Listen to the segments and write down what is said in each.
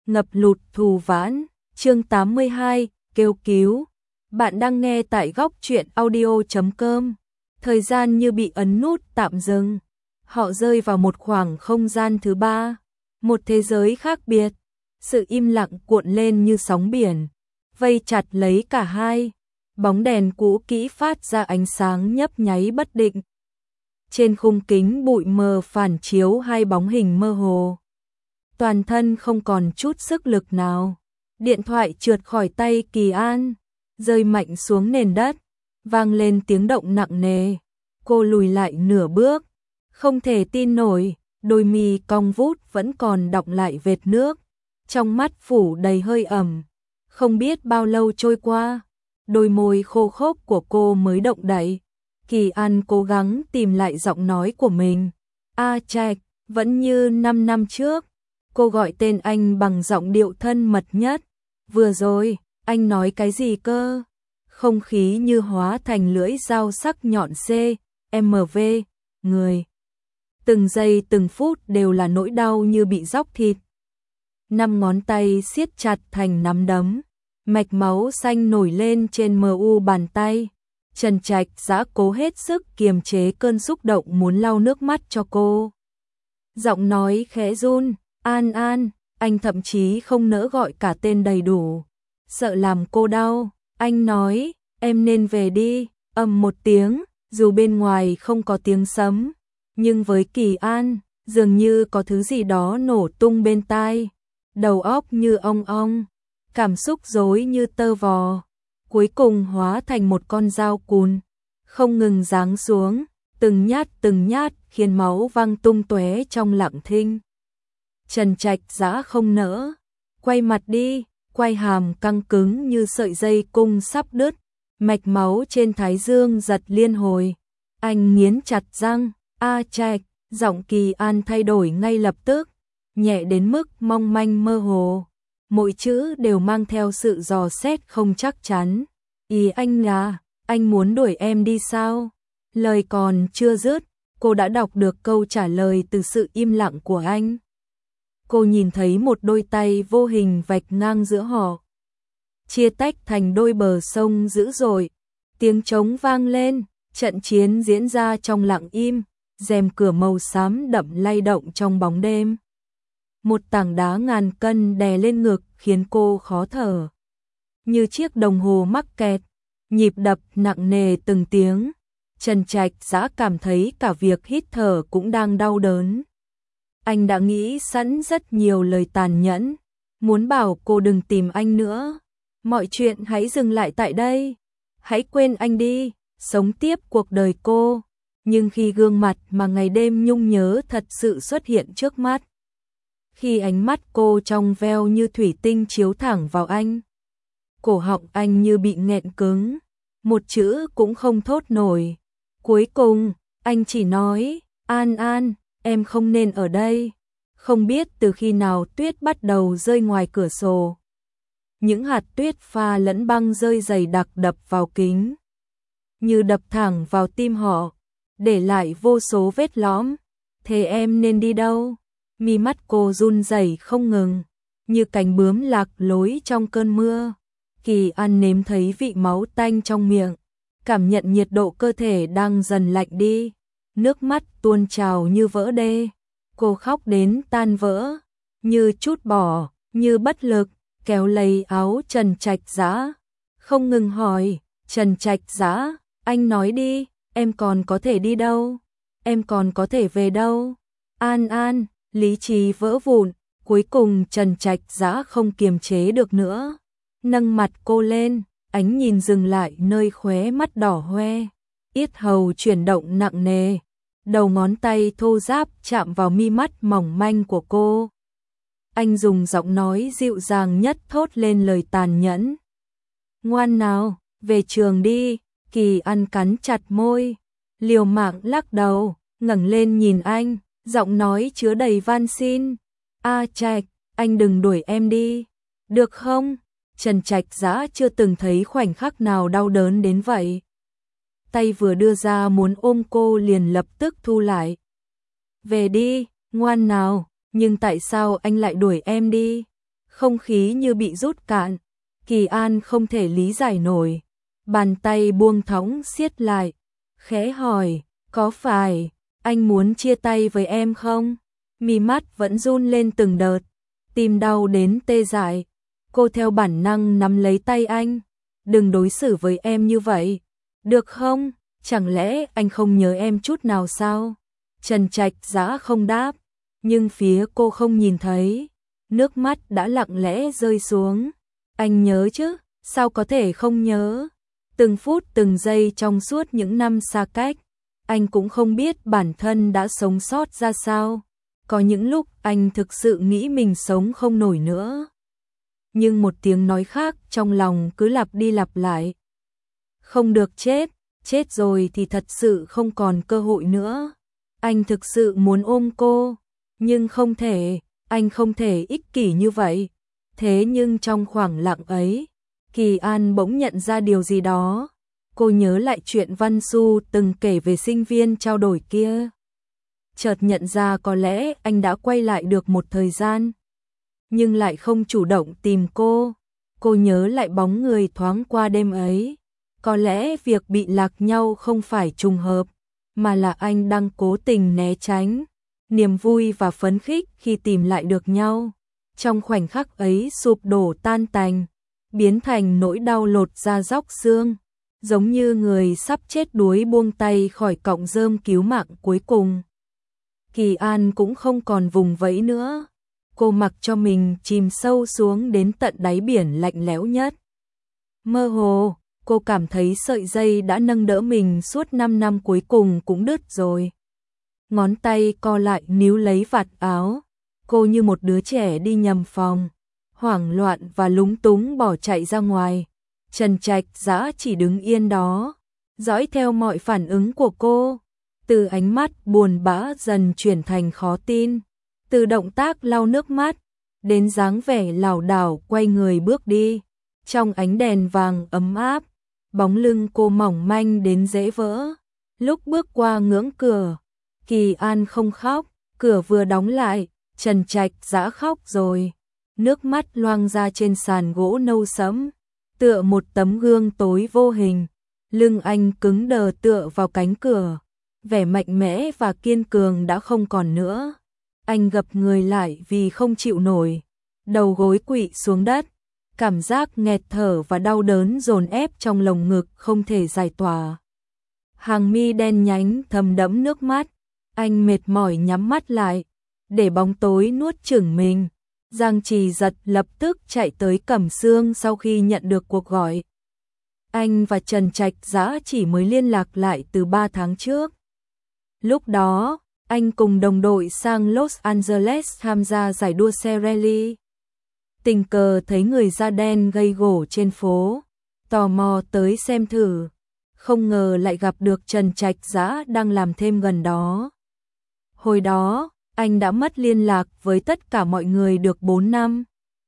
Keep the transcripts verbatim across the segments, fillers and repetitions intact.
ngập lụt thù vãn, chương tám mươi hai, kêu cứu. Bạn đang nghe tại góc truyện audio chấm com. Thời gian như bị ấn nút tạm dừng. Họ rơi vào một khoảng không gian thứ ba, một thế giới khác biệt. Sự im lặng cuộn lên như sóng biển, vây chặt lấy cả hai. Bóng đèn cũ kỹ phát ra ánh sáng nhấp nháy bất định. Trên khung kính bụi mờ phản chiếu hai bóng hình mơ hồ. Toàn thân không còn chút sức lực nào. Điện thoại trượt khỏi tay Kỳ An, rơi mạnh xuống nền đất, vang lên tiếng động nặng nề. Cô lùi lại nửa bước, không thể tin nổi, đôi mi cong vút vẫn còn đọng lại vệt nước, trong mắt phủ đầy hơi ẩm. Không biết bao lâu trôi qua, đôi môi khô khốc của cô mới động đậy. Kỳ An cố gắng tìm lại giọng nói của mình. A Trạch, vẫn như năm năm trước. Cô gọi tên anh bằng giọng điệu thân mật nhất. Vừa rồi, anh nói cái gì cơ? Không khí như hóa thành lưỡi dao sắc nhọn C, M V, người. Từng giây từng phút đều là nỗi đau như bị róc thịt. Năm ngón tay siết chặt thành nắm đấm, mạch máu xanh nổi lên trên mờ u bàn tay. Trần Trạch Dã cố hết sức kiềm chế cơn xúc động muốn lau nước mắt cho cô. Giọng nói khẽ run, An An, anh thậm chí không nỡ gọi cả tên đầy đủ. Sợ làm cô đau, anh nói, em nên về đi, ầm một tiếng, dù bên ngoài không có tiếng sấm. Nhưng với Kỳ An, dường như có thứ gì đó nổ tung bên tai. Đầu óc như ong ong, cảm xúc rối như tơ vò. Cuối cùng hóa thành một con dao cùn, không ngừng giáng xuống, từng nhát từng nhát khiến máu văng tung tóe trong lặng thinh. Trần Trạch Dã không nỡ, quay mặt đi, quay hàm căng cứng như sợi dây cung sắp đứt, mạch máu trên thái dương giật liên hồi. Anh nghiến chặt răng, A Trạch, giọng Kỳ An thay đổi ngay lập tức, nhẹ đến mức mong manh mơ hồ. Mỗi chữ đều mang theo sự dò xét không chắc chắn. Ý anh là, anh muốn đuổi em đi sao? Lời còn chưa dứt, cô đã đọc được câu trả lời từ sự im lặng của anh. Cô nhìn thấy một đôi tay vô hình vạch ngang giữa họ, chia tách thành đôi bờ sông dữ dội. Tiếng trống vang lên, trận chiến diễn ra trong lặng im, rèm cửa màu xám đậm lay động trong bóng đêm. Một tảng đá ngàn cân đè lên ngực khiến cô khó thở. Như chiếc đồng hồ mắc kẹt, nhịp đập nặng nề từng tiếng. Trần Trạch Dã cảm thấy cả việc hít thở cũng đang đau đớn. Anh đã nghĩ sẵn rất nhiều lời tàn nhẫn, muốn bảo cô đừng tìm anh nữa. Mọi chuyện hãy dừng lại tại đây. Hãy quên anh đi, sống tiếp cuộc đời cô. Nhưng khi gương mặt mà ngày đêm nhung nhớ thật sự xuất hiện trước mắt, khi ánh mắt cô trong veo như thủy tinh chiếu thẳng vào anh, cổ họng anh như bị nghẹn cứng, một chữ cũng không thốt nổi. Cuối cùng, anh chỉ nói, An An, em không nên ở đây. Không biết từ khi nào tuyết bắt đầu rơi ngoài cửa sổ. Những hạt tuyết pha lẫn băng rơi dày đặc đập vào kính, như đập thẳng vào tim họ, để lại vô số vết lõm. Thế em nên đi đâu? Mi mắt cô run rẩy không ngừng, như cánh bướm lạc lối trong cơn mưa. Kỳ An nếm thấy vị máu tanh trong miệng, cảm nhận nhiệt độ cơ thể đang dần lạnh đi, nước mắt tuôn trào như vỡ đê. Cô khóc đến tan vỡ, như trút bỏ, như bất lực, kéo lấy áo Trần Trạch Dã, không ngừng hỏi, Trần Trạch Dã, anh nói đi, em còn có thể đi đâu? Em còn có thể về đâu? An An, lý trí vỡ vụn, cuối cùng Trần Trạch Dã không kiềm chế được nữa, nâng mặt cô lên, ánh nhìn dừng lại nơi khóe mắt đỏ hoe, yết hầu chuyển động nặng nề, đầu ngón tay thô ráp chạm vào mi mắt mỏng manh của cô. Anh dùng giọng nói dịu dàng nhất thốt lên lời tàn nhẫn. Ngoan nào, về trường đi. Kỳ An cắn chặt môi, liều mạng lắc đầu, ngẩng lên nhìn anh, giọng nói chứa đầy van xin. A Trạch, anh đừng đuổi em đi, được không? Trần Trạch Dã chưa từng thấy khoảnh khắc nào đau đớn đến vậy. Tay vừa đưa ra muốn ôm cô liền lập tức thu lại. Về đi, ngoan nào, nhưng tại sao anh lại đuổi em đi? Không khí như bị rút cạn, Kỳ An không thể lý giải nổi, bàn tay buông thõng siết lại, khẽ hỏi, có phải anh muốn chia tay với em không? Mí mắt vẫn run lên từng đợt, tim đau đến tê dại. Cô theo bản năng nắm lấy tay anh, đừng đối xử với em như vậy, được không? Chẳng lẽ anh không nhớ em chút nào sao? Trần Trạch Dã không đáp, nhưng phía cô không nhìn thấy, nước mắt đã lặng lẽ rơi xuống. Anh nhớ chứ, sao có thể không nhớ? Từng phút từng giây trong suốt những năm xa cách, anh cũng không biết bản thân đã sống sót ra sao. Có những lúc anh thực sự nghĩ mình sống không nổi nữa. Nhưng một tiếng nói khác trong lòng cứ lặp đi lặp lại. Không được chết, chết rồi thì thật sự không còn cơ hội nữa. Anh thực sự muốn ôm cô, nhưng không thể, anh không thể ích kỷ như vậy. Thế nhưng trong khoảng lặng ấy, Kỳ An bỗng nhận ra điều gì đó. Cô nhớ lại chuyện Văn Xu từng kể về sinh viên trao đổi kia. Chợt nhận ra có lẽ anh đã quay lại được một thời gian, nhưng lại không chủ động tìm cô. Cô nhớ lại bóng người thoáng qua đêm ấy. Có lẽ việc bị lạc nhau không phải trùng hợp, mà là anh đang cố tình né tránh. Niềm vui và phấn khích khi tìm lại được nhau, trong khoảnh khắc ấy sụp đổ tan tành, biến thành nỗi đau lột da róc xương, giống như người sắp chết đuối buông tay khỏi cọng rơm cứu mạng cuối cùng. Kỳ An cũng không còn vùng vẫy nữa, cô mặc cho mình chìm sâu xuống đến tận đáy biển lạnh lẽo nhất. Mơ hồ, cô cảm thấy sợi dây đã nâng đỡ mình suốt năm năm cuối cùng cũng đứt rồi. Ngón tay co lại níu lấy vạt áo, cô như một đứa trẻ đi nhầm phòng, hoảng loạn và lúng túng bỏ chạy ra ngoài. Trần Trạch Dã chỉ đứng yên đó, dõi theo mọi phản ứng của cô, từ ánh mắt buồn bã dần chuyển thành khó tin, từ động tác lau nước mắt đến dáng vẻ lảo đảo quay người bước đi. Trong ánh đèn vàng ấm áp, bóng lưng cô mỏng manh đến dễ vỡ. Lúc bước qua ngưỡng cửa, Kỳ An không khóc, cửa vừa đóng lại, Trần Trạch Dã khóc rồi. Nước mắt loang ra trên sàn gỗ nâu sẫm, tựa một tấm gương tối vô hình. Lưng anh cứng đờ tựa vào cánh cửa, vẻ mạnh mẽ và kiên cường đã không còn nữa. Anh gập người lại vì không chịu nổi, đầu gối quỵ xuống đất, cảm giác nghẹt thở và đau đớn dồn ép trong lồng ngực không thể giải tỏa. Hàng mi đen nhánh thấm đẫm nước mắt, anh mệt mỏi nhắm mắt lại, để bóng tối nuốt chửng mình. Giang Trì Giật lập tức chạy tới Cẩm Sương sau khi nhận được cuộc gọi. Anh và Trần Trạch Dã chỉ mới liên lạc lại từ ba tháng trước. Lúc đó, anh cùng đồng đội sang Los Angeles tham gia giải đua xe rally. Tình cờ thấy người da đen gây gổ trên phố, tò mò tới xem thử, không ngờ lại gặp được Trần Trạch Dã đang làm thêm gần đó. Hồi đó, anh đã mất liên lạc với tất cả mọi người được bốn năm.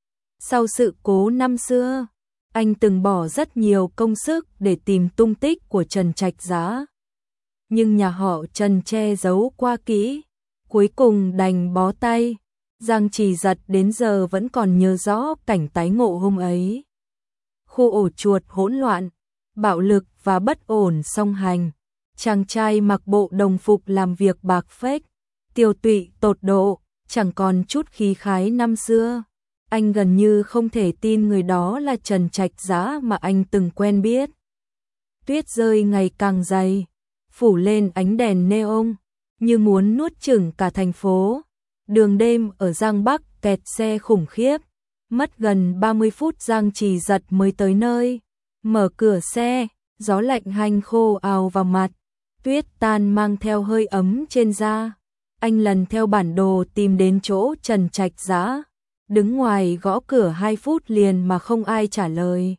Sau sự cố năm xưa, anh từng bỏ rất nhiều công sức để tìm tung tích của Trần Trạch Dã. Nhưng nhà họ Trần che giấu qua kỹ, cuối cùng đành bó tay. Giang Trì Giật đến giờ vẫn còn nhớ rõ cảnh tái ngộ hôm ấy. Khu ổ chuột hỗn loạn, bạo lực và bất ổn song hành. Chàng trai mặc bộ đồng phục làm việc bạc phếch, tiêu tụy tột độ, chẳng còn chút khí khái năm xưa. Anh gần như không thể tin người đó là Trần Trạch Dã mà anh từng quen biết. Tuyết rơi ngày càng dày, phủ lên ánh đèn neon, như muốn nuốt chửng cả thành phố. Đường đêm ở Giang Bắc kẹt xe khủng khiếp, mất gần ba mươi phút Giang Trì Giật mới tới nơi. Mở cửa xe, gió lạnh hanh khô ào vào mặt, tuyết tan mang theo hơi ấm trên da. Anh lần theo bản đồ tìm đến chỗ Trần Trạch Dã, đứng ngoài gõ cửa hai phút liền mà không ai trả lời.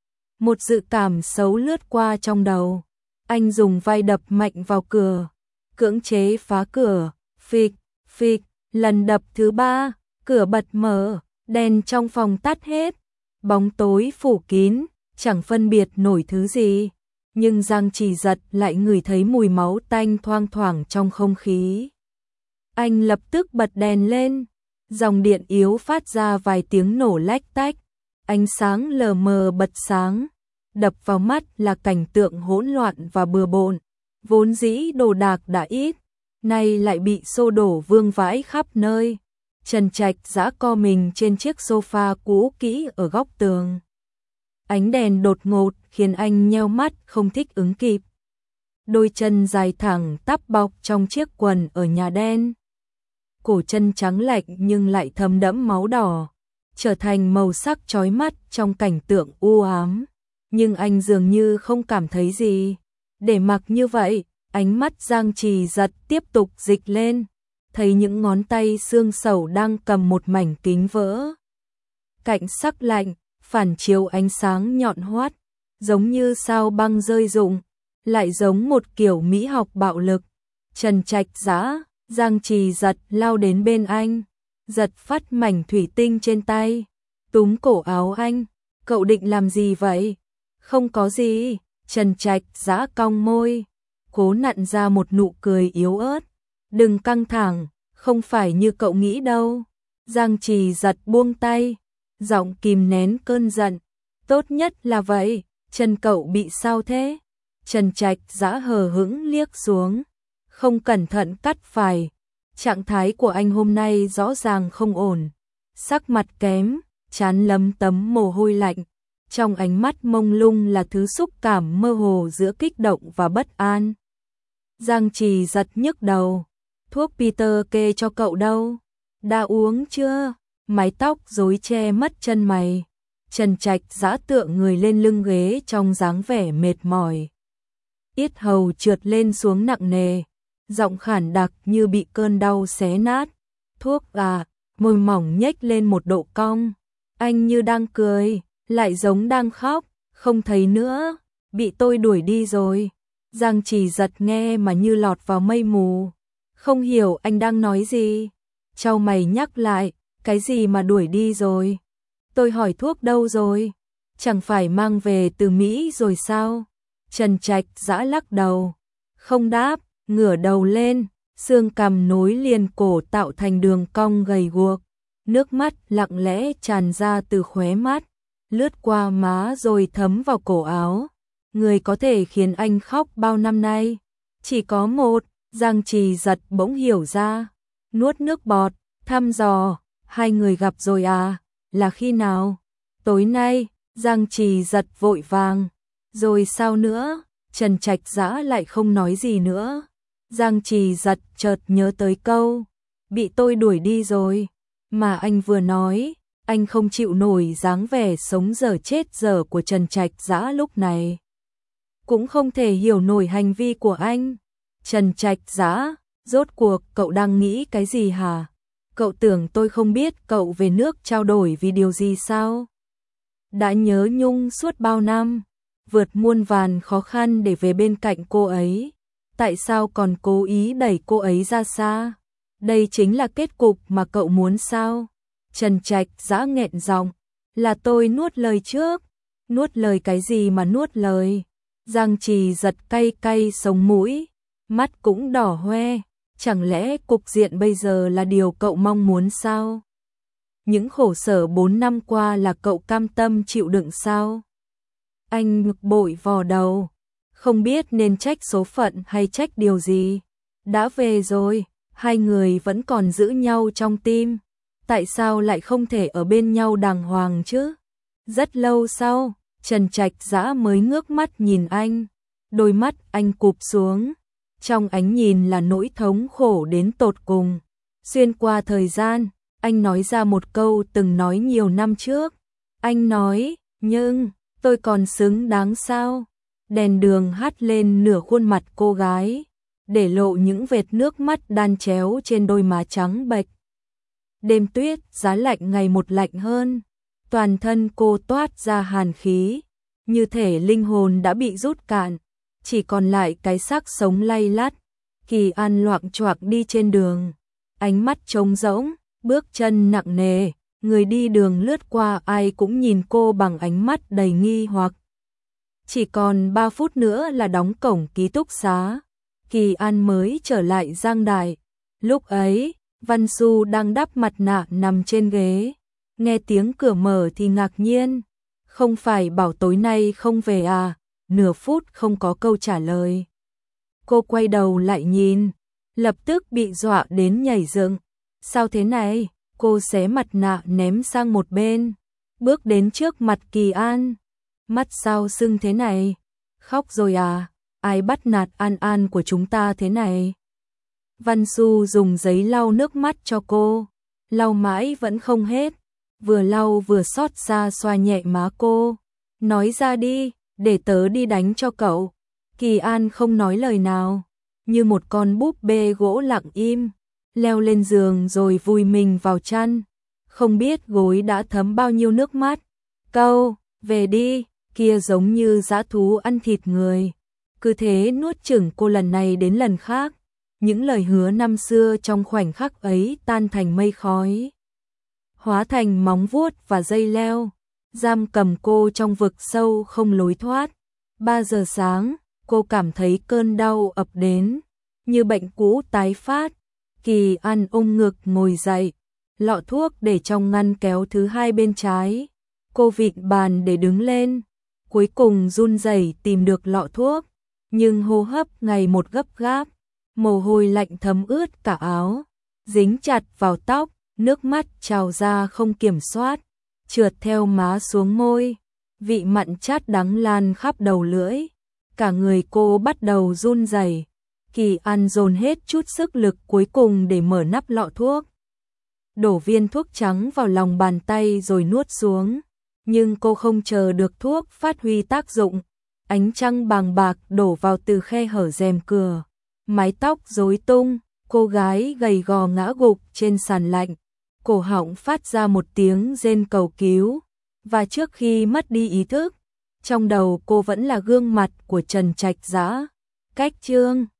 Một dự cảm xấu lướt qua trong đầu, anh dùng vai đập mạnh vào cửa, cưỡng chế phá cửa, phịch, phịch, lần đập thứ ba, cửa bật mở, đèn trong phòng tắt hết, bóng tối phủ kín, chẳng phân biệt nổi thứ gì, nhưng Giang Trì Giật lại ngửi thấy mùi máu tanh thoang thoảng trong không khí. Anh lập tức bật đèn lên, Dòng điện yếu phát ra vài tiếng nổ lách tách, ánh sáng lờ mờ bật sáng, đập vào mắt là cảnh tượng hỗn loạn và bừa bộn, vốn dĩ đồ đạc đã ít, nay lại bị xô đổ vương vãi khắp nơi. Trần Trạch giã co mình trên chiếc sofa cũ kỹ ở góc tường. Ánh đèn đột ngột khiến anh nheo mắt không thích ứng kịp. Đôi chân dài thẳng tắp bọc trong chiếc quần ở nhà đen. Cổ chân trắng lạnh nhưng lại thấm đẫm máu đỏ, trở thành màu sắc chói mắt trong cảnh tượng u ám. Nhưng anh dường như không cảm thấy gì. Để mặc như vậy, ánh mắt Giang Trì Giật tiếp tục dịch lên, thấy những ngón tay xương sẩu đang cầm một mảnh kính vỡ. Cạnh sắc lạnh, phản chiếu ánh sáng nhọn hoắt, giống như sao băng rơi rụng, lại giống một kiểu mỹ học bạo lực. Trần Trạch giã, Giang Trì Giật lao đến bên anh, giật phát mảnh thủy tinh trên tay, túm cổ áo anh. Cậu định làm gì vậy? Không có gì. Trần Trạch giã cong môi, cố nặn ra một nụ cười yếu ớt. Đừng căng thẳng, không phải như cậu nghĩ đâu. Giang Trì Giật buông tay, giọng kìm nén cơn giận. Tốt nhất là vậy. Chân cậu bị sao thế? Trần Trạch giã hờ hững liếc xuống, không cẩn thận cắt phải. Trạng thái của anh hôm nay rõ ràng không ổn, sắc mặt kém, trán lấm tấm mồ hôi lạnh. Trong ánh mắt mông lung là thứ xúc cảm mơ hồ giữa kích động và bất an. Giang Trì Giật nhức đầu. Thuốc Peter kê cho cậu đâu? Đã uống chưa? Mái tóc rối che mất chân mày. Trần Trạch giã tựa người lên lưng ghế trong dáng vẻ mệt mỏi. Yết hầu trượt lên xuống nặng nề, giọng khản đặc như bị cơn đau xé nát. Thuốc à? Môi mỏng nhếch lên một độ cong. Anh như đang cười, lại giống đang khóc. Không thấy nữa, bị tôi đuổi đi rồi. Giang Trì Giật nghe mà như lọt vào mây mù, không hiểu anh đang nói gì. Chau mày nhắc lại, cái gì mà đuổi đi rồi? Tôi hỏi thuốc đâu rồi? Chẳng phải mang về từ Mỹ rồi sao? Trần Trạch giã lắc đầu, không đáp, ngửa đầu lên, xương cằm nối liền cổ tạo thành đường cong gầy guộc. Nước mắt lặng lẽ tràn ra từ khóe mắt, lướt qua má rồi thấm vào cổ áo. Người có thể khiến anh khóc bao năm nay chỉ có một. Giang Trì Giật bỗng hiểu ra, nuốt nước bọt, thăm dò, hai người gặp rồi à? Là khi nào? Tối nay. Giang Trì Giật vội vàng, rồi sao nữa? Trần Trạch giã lại không nói gì nữa. Giang Trì Giật chợt nhớ tới câu bị tôi đuổi đi rồi mà anh vừa nói. Anh không chịu nổi dáng vẻ sống dở chết dở của Trần Trạch giã lúc này, cũng không thể hiểu nổi hành vi của anh. Trần Trạch giã, rốt cuộc cậu đang nghĩ cái gì hả? Cậu tưởng tôi không biết cậu về nước trao đổi vì điều gì sao? Đã nhớ nhung suốt bao năm, vượt muôn vàn khó khăn để về bên cạnh cô ấy, tại sao còn cố ý đẩy cô ấy ra xa? Đây chính là kết cục mà cậu muốn sao? Trần Trạch giã nghẹn giọng, là tôi nuốt lời trước. Nuốt lời cái gì mà nuốt lời? Giang Trì Giật cay cay sống mũi, mắt cũng đỏ hoe. Chẳng lẽ cục diện bây giờ là điều cậu mong muốn sao? Những khổ sở bốn năm qua là cậu cam tâm chịu đựng sao? Anh ngực bội vò đầu, không biết nên trách số phận hay trách điều gì. Đã về rồi, hai người vẫn còn giữ nhau trong tim, tại sao lại không thể ở bên nhau đàng hoàng chứ? Rất lâu sau, Trần Trạch giã mới ngước mắt nhìn anh, đôi mắt anh cụp xuống, trong ánh nhìn là nỗi thống khổ đến tột cùng. Xuyên qua thời gian, anh nói ra một câu từng nói nhiều năm trước. Anh nói, nhưng tôi còn xứng đáng sao? Đèn đường hắt lên nửa khuôn mặt cô gái, để lộ những vệt nước mắt đan chéo trên đôi má trắng bệch. Đêm tuyết giá lạnh ngày một lạnh hơn, toàn thân cô toát ra hàn khí, như thể linh hồn đã bị rút cạn, chỉ còn lại cái xác sống lay lắt. Kỳ An loạng choạng đi trên đường, ánh mắt trống rỗng, bước chân nặng nề, người đi đường lướt qua ai cũng nhìn cô bằng ánh mắt đầy nghi hoặc. Chỉ còn ba phút nữa là đóng cổng ký túc xá, Kỳ An mới trở lại Giang Đài. Lúc ấy, Văn Xu đang đắp mặt nạ nằm trên ghế, nghe tiếng cửa mở thì ngạc nhiên. Không phải bảo tối nay không về à? Nửa phút không có câu trả lời. Cô quay đầu lại nhìn, lập tức bị dọa đến nhảy dựng. Sao thế này? Cô xé mặt nạ ném sang một bên, bước đến trước mặt Kỳ An. Mắt sao sưng thế này? Khóc rồi à? Ai bắt nạt An An của chúng ta thế này? Văn Xu dùng giấy lau nước mắt cho cô, lau mãi vẫn không hết, vừa lau vừa xót xa xoa nhẹ má cô. Nói ra đi, để tớ đi đánh cho cậu. Kỳ An không nói lời nào, như một con búp bê gỗ lặng im, leo lên giường rồi vùi mình vào chăn. Không biết gối đã thấm bao nhiêu nước mắt. Câu, về đi, kia giống như dã thú ăn thịt người. Cứ thế nuốt chửng cô lần này đến lần khác. Những lời hứa năm xưa trong khoảnh khắc ấy tan thành mây khói, hóa thành móng vuốt và dây leo, giam cầm cô trong vực sâu không lối thoát. Ba giờ sáng, cô cảm thấy cơn đau ập đến, như bệnh cũ tái phát. Kỳ An ôm ngực ngồi dậy, lọ thuốc để trong ngăn kéo thứ hai bên trái. Cô vịn bàn để đứng lên, cuối cùng run rẩy tìm được lọ thuốc, nhưng hô hấp ngày một gấp gáp, mồ hôi lạnh thấm ướt cả áo, dính chặt vào tóc, nước mắt trào ra không kiểm soát, trượt theo má xuống môi, vị mặn chát đắng lan khắp đầu lưỡi. Cả người cô bắt đầu run rẩy. Kỳ An dồn hết chút sức lực cuối cùng để mở nắp lọ thuốc, đổ viên thuốc trắng vào lòng bàn tay rồi nuốt xuống. Nhưng cô không chờ được thuốc phát huy tác dụng. Ánh trăng bàng bạc đổ vào từ khe hở rèm cửa, mái tóc rối tung, cô gái gầy gò ngã gục trên sàn lạnh, cổ họng phát ra một tiếng rên cầu cứu. Và trước khi mất đi ý thức, trong đầu cô vẫn là gương mặt của Trần Trạch Dã. Cách chương